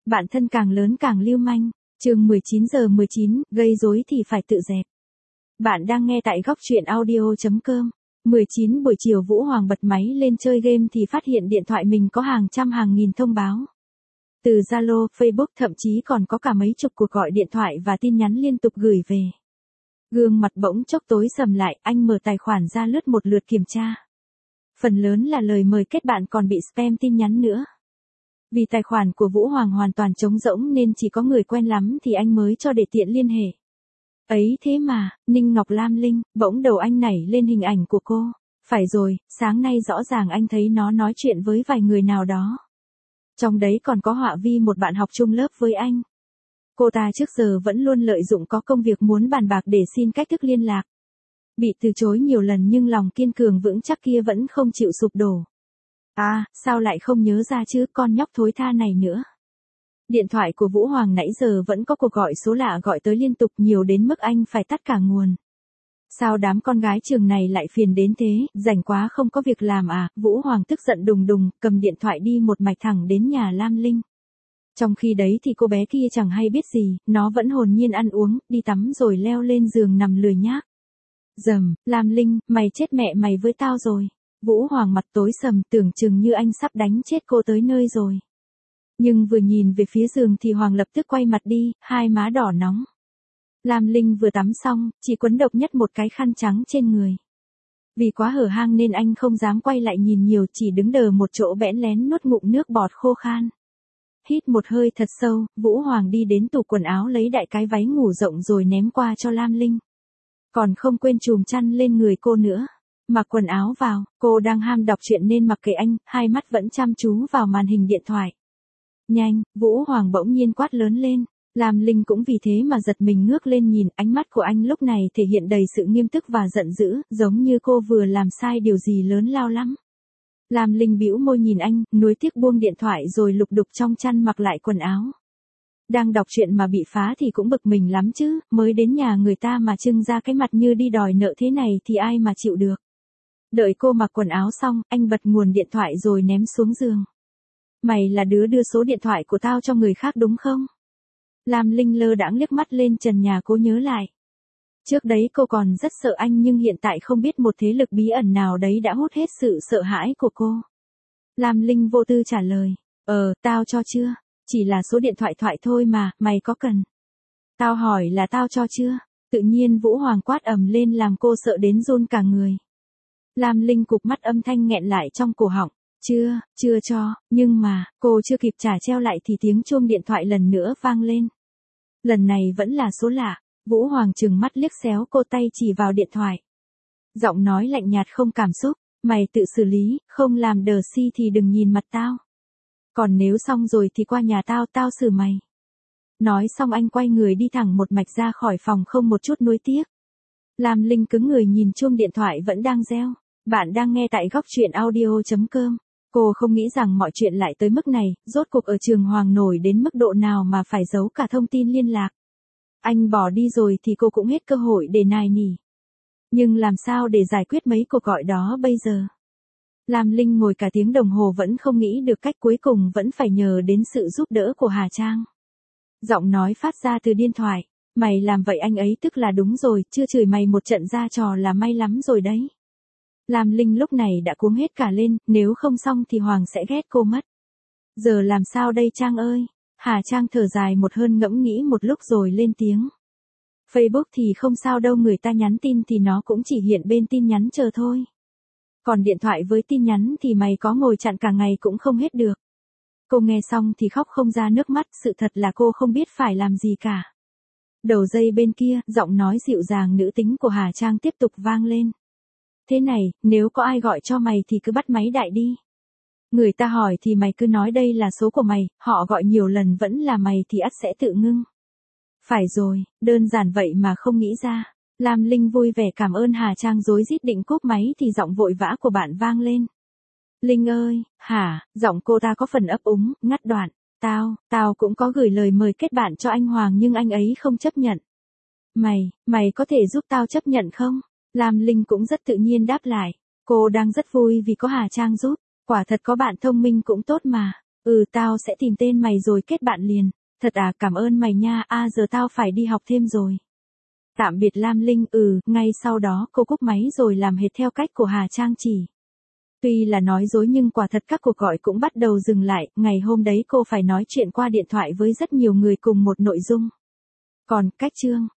Bạn thân càng lớn càng lưu manh. Chương 19:19, gây rối thì phải tự dẹp. Bạn đang nghe tại góc truyện audio.com. 19 buổi chiều Vũ Hoàng bật máy lên chơi game thì phát hiện điện thoại mình có hàng trăm hàng nghìn thông báo. Từ Zalo, Facebook thậm chí còn có cả mấy chục cuộc gọi điện thoại và tin nhắn liên tục gửi về. Gương mặt bỗng chốc tối sầm lại, anh mở tài khoản ra lướt một lượt kiểm tra. Phần lớn là lời mời kết bạn còn bị spam tin nhắn nữa. Vì tài khoản của Vũ Hoàng hoàn toàn trống rỗng nên chỉ có người quen lắm thì anh mới cho để tiện liên hệ. Ấy thế mà, Ninh Ngọc Lam Linh, bỗng đầu anh nảy lên hình ảnh của cô. Phải rồi, sáng nay rõ ràng anh thấy nó nói chuyện với vài người nào đó. Trong đấy còn có Họa Vi, một bạn học chung lớp với anh. Cô ta trước giờ vẫn luôn lợi dụng có công việc muốn bàn bạc để xin cách thức liên lạc. Bị từ chối nhiều lần nhưng lòng kiên cường vững chắc kia vẫn không chịu sụp đổ. À, sao lại không nhớ ra chứ, con nhóc thối tha này nữa. Điện thoại của Vũ Hoàng nãy giờ vẫn có cuộc gọi số lạ gọi tới liên tục, nhiều đến mức anh phải tắt cả nguồn. Sao đám con gái trường này lại phiền đến thế, rảnh quá không có việc làm à? Vũ Hoàng tức giận đùng đùng, cầm điện thoại đi một mạch thẳng đến nhà Lam Linh. Trong khi đấy thì cô bé kia chẳng hay biết gì, nó vẫn hồn nhiên ăn uống, đi tắm rồi leo lên giường nằm lười nhác. Dầm, Lam Linh, mày chết mẹ mày với tao rồi. Vũ Hoàng mặt tối sầm, tưởng chừng như anh sắp đánh chết cô tới nơi rồi. Nhưng vừa nhìn về phía giường thì Hoàng lập tức quay mặt đi, hai má đỏ nóng. Lam Linh vừa tắm xong, chỉ quấn độc nhất một cái khăn trắng trên người. Vì quá hở hang nên anh không dám quay lại nhìn nhiều, chỉ đứng đờ một chỗ bẽn lén nuốt ngụm nước bọt khô khan. Hít một hơi thật sâu, Vũ Hoàng đi đến tủ quần áo lấy đại cái váy ngủ rộng rồi ném qua cho Lam Linh. Còn không quên chùm chăn lên người cô nữa. Mặc quần áo vào, cô đang ham đọc truyện nên mặc kệ anh, hai mắt vẫn chăm chú vào màn hình điện thoại. Nhanh, Vũ Hoàng bỗng nhiên quát lớn lên. Lam Linh cũng vì thế mà giật mình ngước lên nhìn, ánh mắt của anh lúc này thể hiện đầy sự nghiêm túc và giận dữ, giống như cô vừa làm sai điều gì lớn lao lắm. Lam Linh bĩu môi nhìn anh, nuối tiếc buông điện thoại rồi lục đục trong chăn mặc lại quần áo. Đang đọc truyện mà bị phá thì cũng bực mình lắm chứ, mới đến nhà người ta mà trưng ra cái mặt như đi đòi nợ thế này thì ai mà chịu được. Đợi cô mặc quần áo xong, anh bật nguồn điện thoại rồi ném xuống giường. Mày là đứa đưa số điện thoại của tao cho người khác đúng không? Lam Linh lơ đãng liếc mắt lên trần nhà, cô nhớ lại. Trước đấy cô còn rất sợ anh nhưng hiện tại không biết một thế lực bí ẩn nào đấy đã hút hết sự sợ hãi của cô. Lam Linh vô tư trả lời. Tao cho chưa? Chỉ là số điện thoại thoại thôi mà, mày có cần? Tao hỏi là tao cho chưa? Tự nhiên Vũ Hoàng quát ầm lên làm cô sợ đến run cả người. Lam Linh cụp mắt, âm thanh nghẹn lại trong cổ họng. Chưa cho, nhưng mà, cô chưa kịp trả treo lại thì tiếng chuông điện thoại lần nữa vang lên. Lần này vẫn là số lạ. Vũ Hoàng trừng mắt liếc xéo cô, tay chỉ vào điện thoại. Giọng nói lạnh nhạt không cảm xúc. Mày tự xử lý, không làm đờ si thì đừng nhìn mặt tao. Còn nếu xong rồi thì qua nhà tao xử mày. Nói xong anh quay người đi thẳng một mạch ra khỏi phòng không một chút nuối tiếc. Lam Linh cứng người nhìn chuông điện thoại vẫn đang reo. Bạn đang nghe tại góc truyện audio.com. Cô không nghĩ rằng mọi chuyện lại tới mức này, rốt cuộc ở trường Hoàng nổi đến mức độ nào mà phải giấu cả thông tin liên lạc. Anh bỏ đi rồi thì cô cũng hết cơ hội để nài nỉ. Nhưng làm sao để giải quyết mấy cuộc gọi đó bây giờ? Lam Linh ngồi cả tiếng đồng hồ vẫn không nghĩ được cách, cuối cùng vẫn phải nhờ đến sự giúp đỡ của Hà Trang. Giọng nói phát ra từ điện thoại. Mày làm vậy anh ấy tức là đúng rồi, chưa chửi mày một trận ra trò là may lắm rồi đấy. Lam Linh lúc này đã cuống hết cả lên, nếu không xong thì Hoàng sẽ ghét cô mất. Giờ làm sao đây Trang ơi? Hà Trang thở dài một hơi, ngẫm nghĩ một lúc rồi lên tiếng. Facebook thì không sao đâu, người ta nhắn tin thì nó cũng chỉ hiện bên tin nhắn chờ thôi. Còn điện thoại với tin nhắn thì mày có ngồi chặn cả ngày cũng không hết được. Cô nghe xong thì khóc không ra nước mắt, sự thật là cô không biết phải làm gì cả. Đầu dây bên kia, giọng nói dịu dàng nữ tính của Hà Trang tiếp tục vang lên. Thế này, nếu có ai gọi cho mày thì cứ bắt máy đại đi. Người ta hỏi thì mày cứ nói đây là số của mày, họ gọi nhiều lần vẫn là mày thì ắt sẽ tự ngưng. Phải rồi, đơn giản vậy mà không nghĩ ra. Lam Linh vui vẻ cảm ơn Hà Trang rối rít định cúp máy thì giọng vội vã của bạn vang lên. Linh ơi, hả? Giọng cô ta có phần ấp úng, ngắt đoạn. Tao cũng có gửi lời mời kết bạn cho anh Hoàng nhưng anh ấy không chấp nhận. Mày có thể giúp tao chấp nhận không? Lam Linh cũng rất tự nhiên đáp lại. Cô đang rất vui vì có Hà Trang giúp. Quả thật có bạn thông minh cũng tốt mà. Tao sẽ tìm tên mày rồi kết bạn liền. Thật à, cảm ơn mày nha, giờ tao phải đi học thêm rồi. Tạm biệt Lam Linh. Ngay sau đó cô cúp máy rồi làm hệt theo cách của Hà Trang chỉ. Tuy là nói dối nhưng quả thật các cuộc gọi cũng bắt đầu dừng lại, ngày hôm đấy cô phải nói chuyện qua điện thoại với rất nhiều người cùng một nội dung. Còn, cách chương